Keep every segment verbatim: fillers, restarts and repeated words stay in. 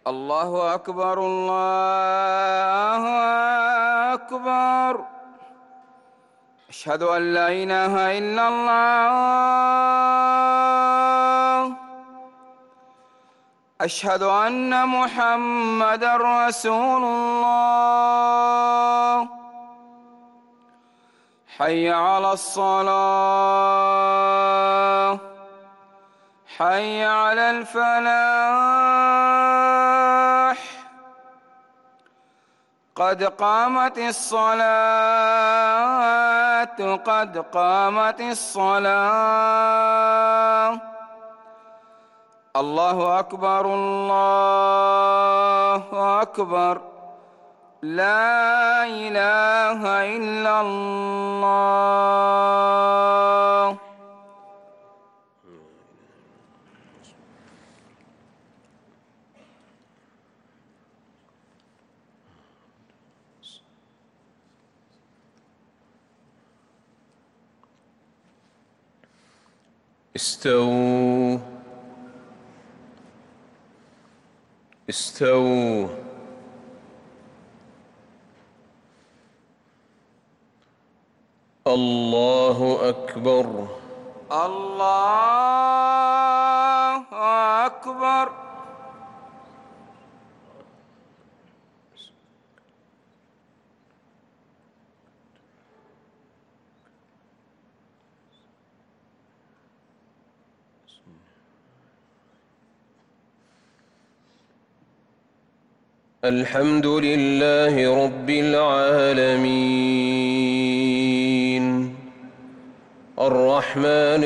الله أكبر الله أكبر. أشهد أن لا إله إلا الله. أشهد أن محمدًا رسول الله. حي على الصلاة، حي على الفلاح. قد قامت الصلاة، قد قامت الصلاة. الله أكبر الله أكبر. لا إله إلا الله. استووا استووا. الله أكبر الله أكبر. الحمد لله رب العالمين الرحمن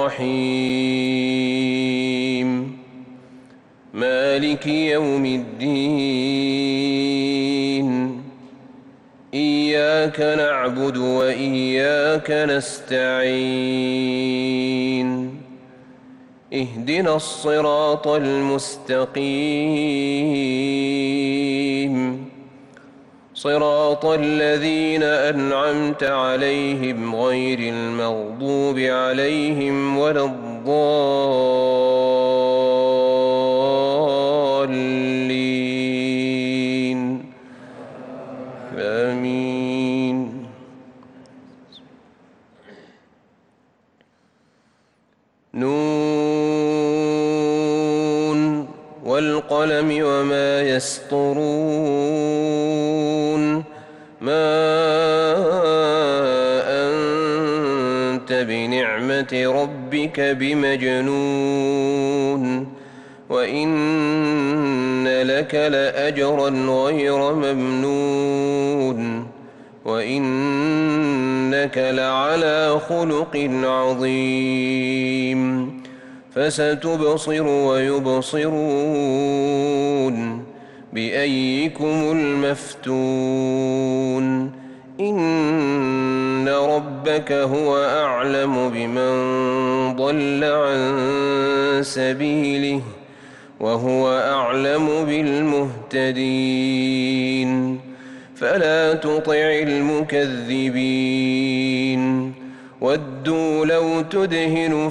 الرحيم مالك يوم الدين. إياك نعبد وإياك نستعين. اهدنا الصراط المستقيم صراط الذين أنعمت عليهم غير المغضوب عليهم ولا الضالين. آمين. نون والقلم وما يسطرون. ما أنت بنعمة ربك بمجنون. وإن لك لأجرا غير ممنون. وإنك لعلى خلق عظيم. فستبصر ويبصرون بأيكم المفتون. إن ربك هو أعلم بمن ضل عن سبيله وهو أعلم بالمهتدين. فلا تطع المكذبين. ودوا لو تدهن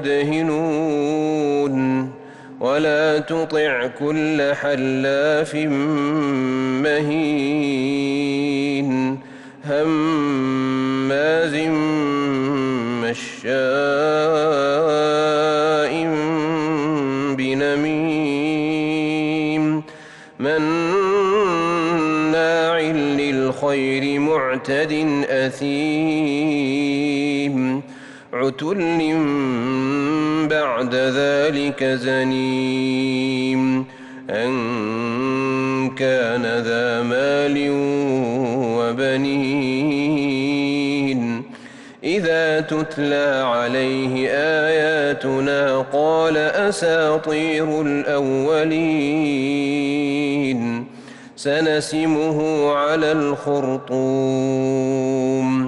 فيدهنون. ولا تطع كل حلاف مهين هماز مشاء بنميم مناع للخير معتد أثيم عتل بعد ذلك زنيم أن كان ذا مال وبنين. إذا تتلى عليه آياتنا قال أساطير الأولين. سنسمه على الخرطوم.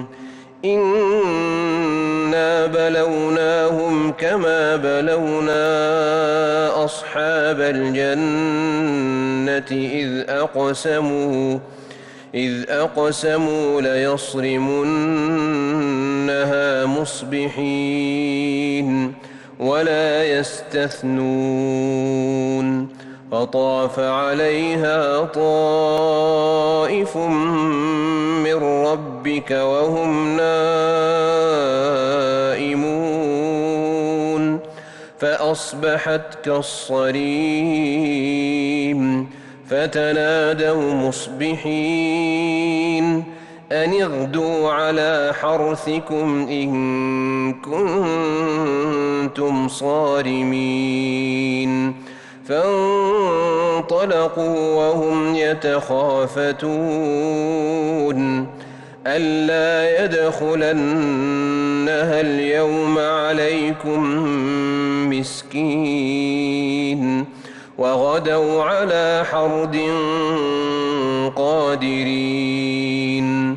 إنا بلوناهم كما بلونا أصحاب الجنة إذ أقسموا إذ أقسموا ليصرمنها مصبحين ولا يستثنون. فطاف عليها طائف من ربك وهم نائمون فأصبحت كالصريم فتنادوا مصبحين أن اغدوا على حرثكم إن كنتم صارمين فانطلقوا وهم يتخافتون ألا يدخلنها اليوم عليكم مسكين وغدوا على حرد قادرين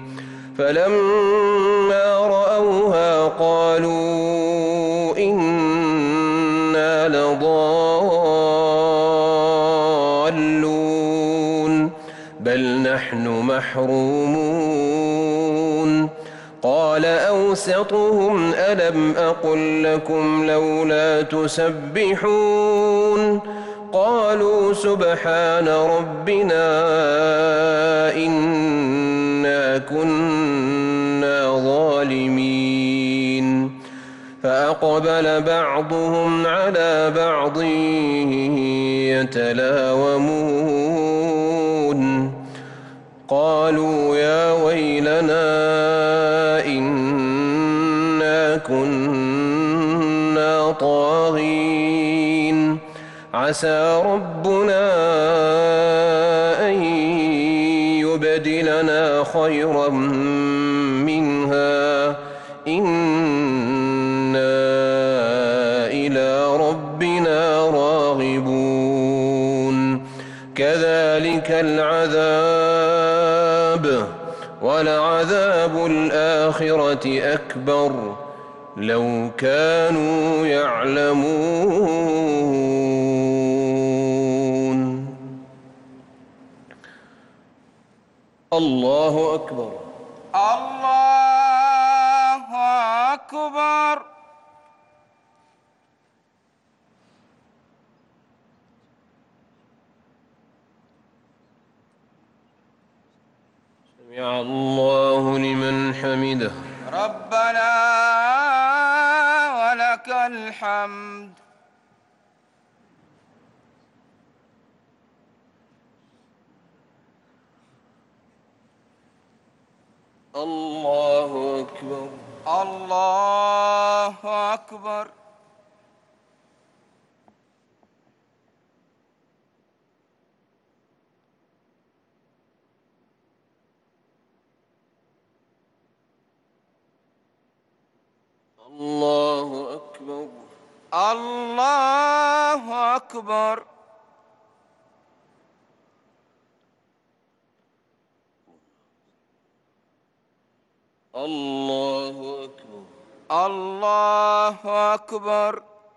فلما رأوها قالوا إنا لضالون بل نحن محرومون قال أوسطهم ألم أقل لكم لولا تسبحون قالوا سبحان ربنا إنا كنا ظالمين فأقبل بعضهم على بعض يتلاومون قالوا يا ويلنا إنا كنا طاغين عسى ربنا أن يبدلنا خيرا منها إنا إلى ربنا راغبون كذلك العذاب ولعذاب الآخرة أكبر لو كانوا يعلمون. الله أكبر. الله أكبر. سمع الله لمن حمده. ربنا ولك الحمد. الله أكبر. الله أكبر. الله أكبر. الله أكبر. الله أكبر. الله أكبر.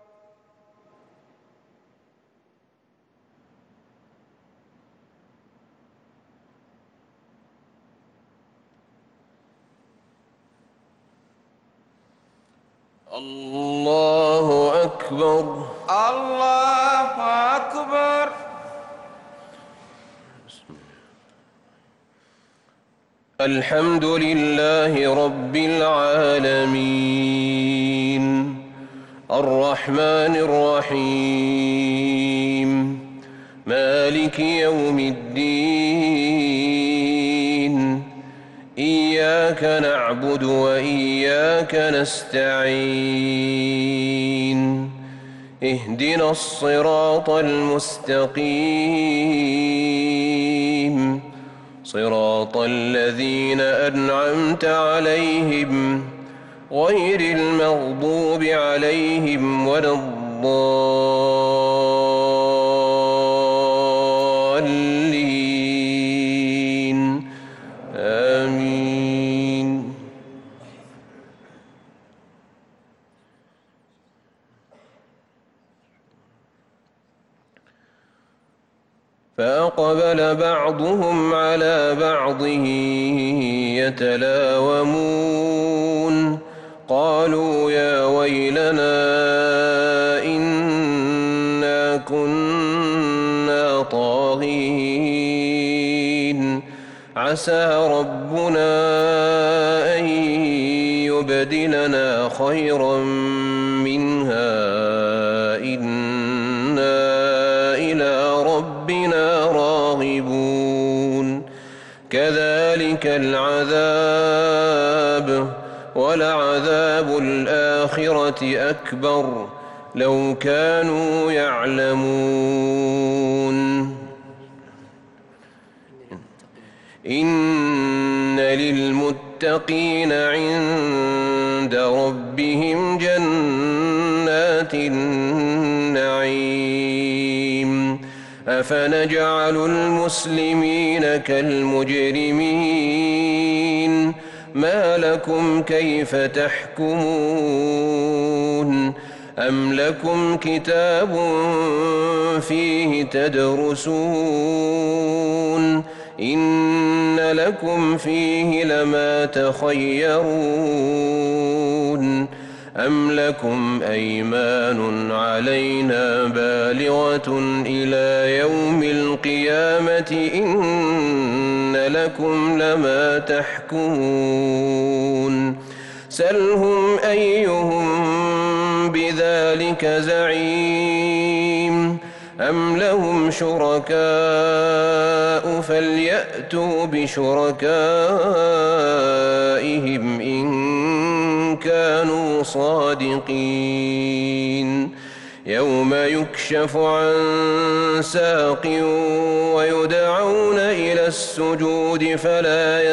الله أكبر. الله أكبر. الحمد لله رب العالمين الرحمن الرحيم مالك يوم الدين إياك نعبد وإياك نستعين اهدنا الصراط المستقيم صراط الذين أنعمت عليهم غير المغضوب عليهم ولا الضالين آمين. فأقبل بعضهم على بعض يتلاومون قالوا يا ويلنا إنا كنا طاغين عسى ربنا أن يبدلنا خيرا منها إنا إلى ربنا راغبون كذلك العذاب ولعذاب الآخرة أكبر لو كانوا يعلمون إن للمتقين عند ربهم جنات النعيم أفنجعل المسلمين كالمجرمين ما لكم كيف تحكمون أم لكم كتاب فيه تدرسون إن لكم فيه لما تخيرون أم لكم أيمان علينا بالغة إلى يوم القيامة إن لكم لما تحكمون سلهم أيهم بذلك زعيم أم لهم شركاء فليأتوا بشركائهم إن كانوا صادقين يوم يكشف عن ساق ويدعون إلى السجود فلا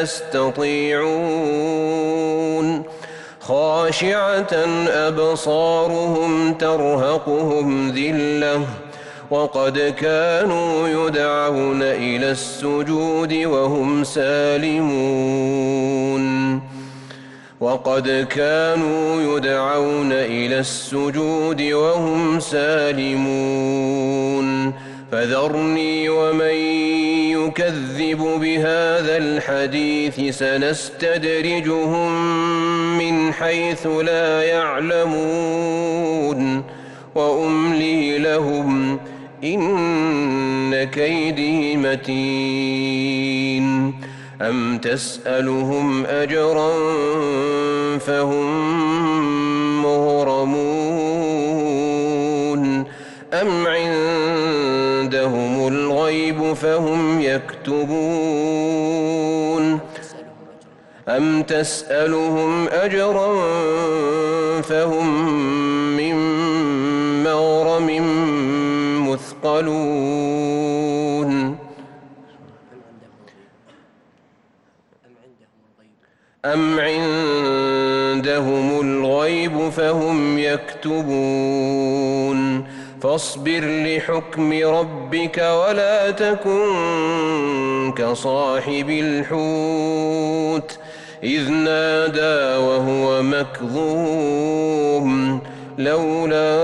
يستطيعون خاشعة أبصارهم ترهقهم ذلة وقد كانوا يدعون إلى السجود وهم سالمون وقد كانوا يدعون إلى السجود وهم سالمون فذرني ومن يكذب بهذا الحديث سنستدرجهم من حيث لا يعلمون وأملي لهم إن كيدي متين أم تسألهم أجرا فهم مغرمون أم عندهم الغيب فهم يكتبون أم تسألهم أجرا فهم من مغرم مثقلون أم عندهم الغيب فهم يكتبون فاصبر لحكم ربك ولا تكن كصاحب الحوت إذ نادى وهو مكظوم لولا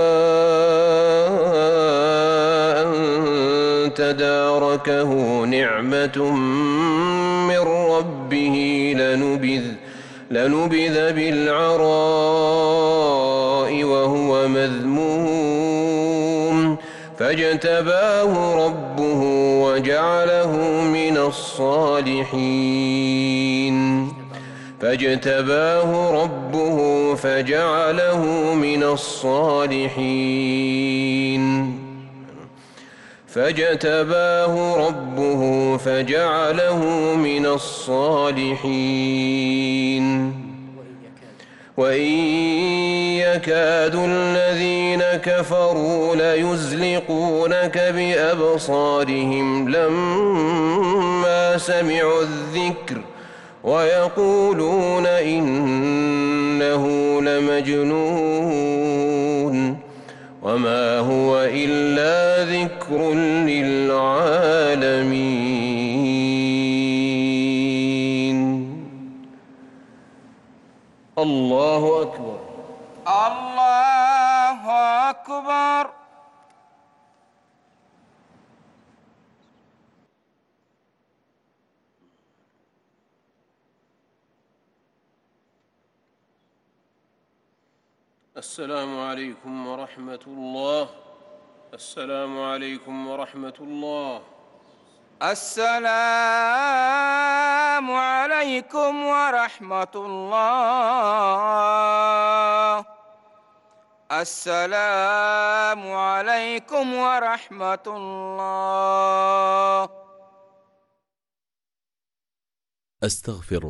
أن تداركه نعمة من ربه لنبذ لنبذ بالعراء وهو مذموم فاجتباه ربه وجعله من الصالحين فاجتباه ربه فجعله من الصالحين فاجتباه ربه فجعله من الصالحين وإن يكاد الذين كفروا ليزلقونك بأبصارهم لما سمعوا الذكر ويقولون إنه لمجنون وما هو إلا ذكر للعالمين. الله أكبر. الله أكبر. السلام عليكم ورحمة الله. السلام عليكم ورحمة الله. السلام عليكم ورحمة الله. السلام عليكم ورحمة الله. أستغفر